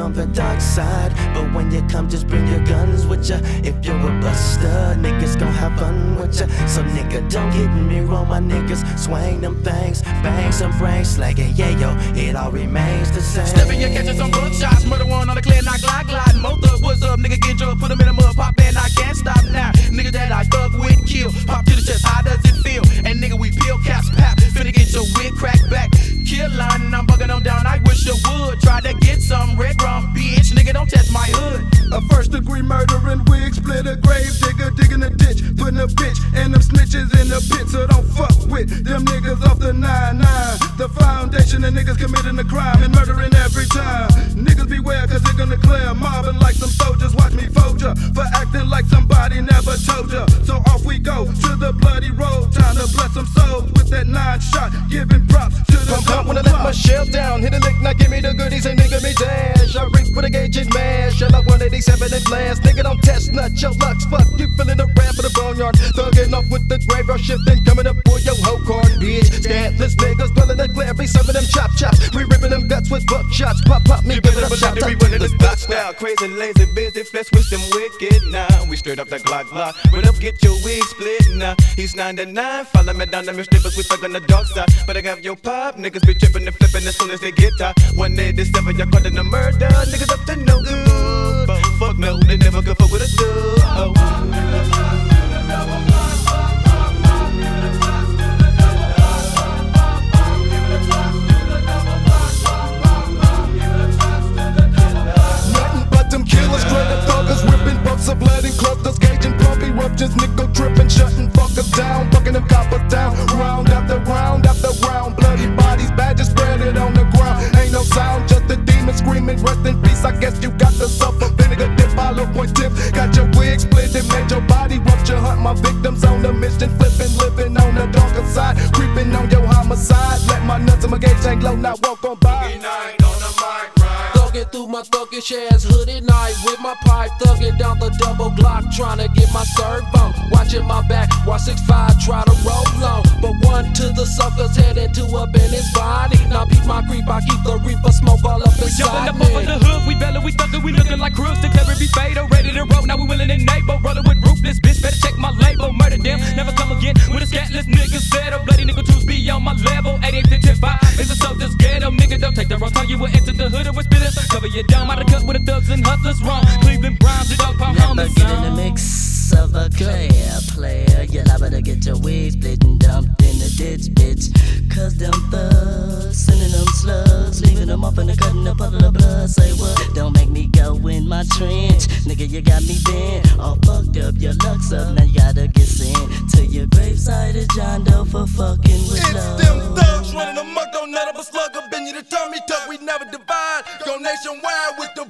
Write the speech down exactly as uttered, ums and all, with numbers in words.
on the dark side. But when you come, just bring your guns with ya. If you're a buster, niggas gon' have fun with ya. So nigga, don't get me wrong, my niggas swing them things, bang some brains, slanging, yeah yo, it all remains the same. Stepping your catches some good shots, murder one on the clear, knock, glide, glide. Motor, what's up, nigga, get drunk, put them in the mud, pop, and I can't stop now. Nigga that I thug with, kill, pop to the chest, how does it feel? And nigga, we peel caps, pap, finna get your wig cracked back. Kill line, and I'm bugging them down, I wish you would. Try to get some red rum, bitch, nigga, don't test my hood. A first degree murdering wig, split a grave digger, digging a ditch, putting a bitch and them snitches in the pit. So don't fuck with them niggas off the nine nine. The foundation of niggas committing a crime and murdering every time. Niggas beware, cause they're gonna clear, mobbing like some soldiers. Watch me fold ya for acting like somebody never told ya. So off we go to the bloody road, time to bless some souls with that nine shot, giving props to the Pump up when I let my shell down, hit a lick, now give me the goodies and nigga me dash. I reach with a gauge and mash, shell out one eighty-seven and blast. Nigga don't test nut your lucks, fuck you feeling the rap for the boneyard. Thugging off with the graveyard shifting, coming up for your whole card, bitch. Scandalous niggas dwelling the glare, be serving them chop chops. We ripping them guts with buckshots, pop pop me, give it up shot. We running the stock style, crazy, lazy, busy, flesh with them wicked now. We straight up the Glock Glock, run up, get your wig split now. He's nine to nine, follow me down them strippers, we stuck on the dark side. But I have your pop, niggas be tripping and flipping as soon as they get tired. one eighty-seven, y'all caught in the murder, niggas up to no good. But fuck no, they never could fuck with a dub. Oh. Of lead and clusters, gauging pump eruptions, nickel tripping, shutting fuckers down, fucking them coppers down, round after round after round, bloody bodies, badges spread it on the ground, ain't no sound, just a demon screaming, rest in peace, I guess you got the suffer, vinegar dip, hollow point tip, got your wig split and made your body rupture, hunt my victims on the mission, flipping, living on the darker side, creeping on your homicide, let my nuts and my gauge hang low, now walk on by. Through my thuggish ass hooded night with my pipe, thugging down the double Glock, trying to get my serve on. Watching my back while six five try to roll on, but one to the suckers heading to up in his body. Now peep my creep, I keep the reaper smoke all up inside Jumping me. up over the hood, we bellin', we thuggin', we looking like crews. Declare it be fatal, ready to roll. Now we willin' and able, rollin' with ruthless bitch. Better check my label, murder them, never come again with a scatless nigga settle. Bloody nigga twos be on my level. eighty-eight fifty-five is a soldier's ghetto, nigga. Don't take the wrong turn, you will enter the hood and with spitters. Cover your down, out of cut with the thugs and hustlers wrong. Cleveland Browns, the dog pound Never get in the mix of a clear player. You're liable to get your wig split and dumped in the ditch, bitch. Cause them thugs sending them slugs, leaving them up in the cut in a puddle of blood. Say what? Don't make me go in my trench, nigga. You got me bent, all fucked up. Your luck's up, now you gotta get sent to your graveside of John Doe for fucking with It's love. them thugs running amok, don't let up a slug up in you to turn me tuck. We never divide, go nationwide with the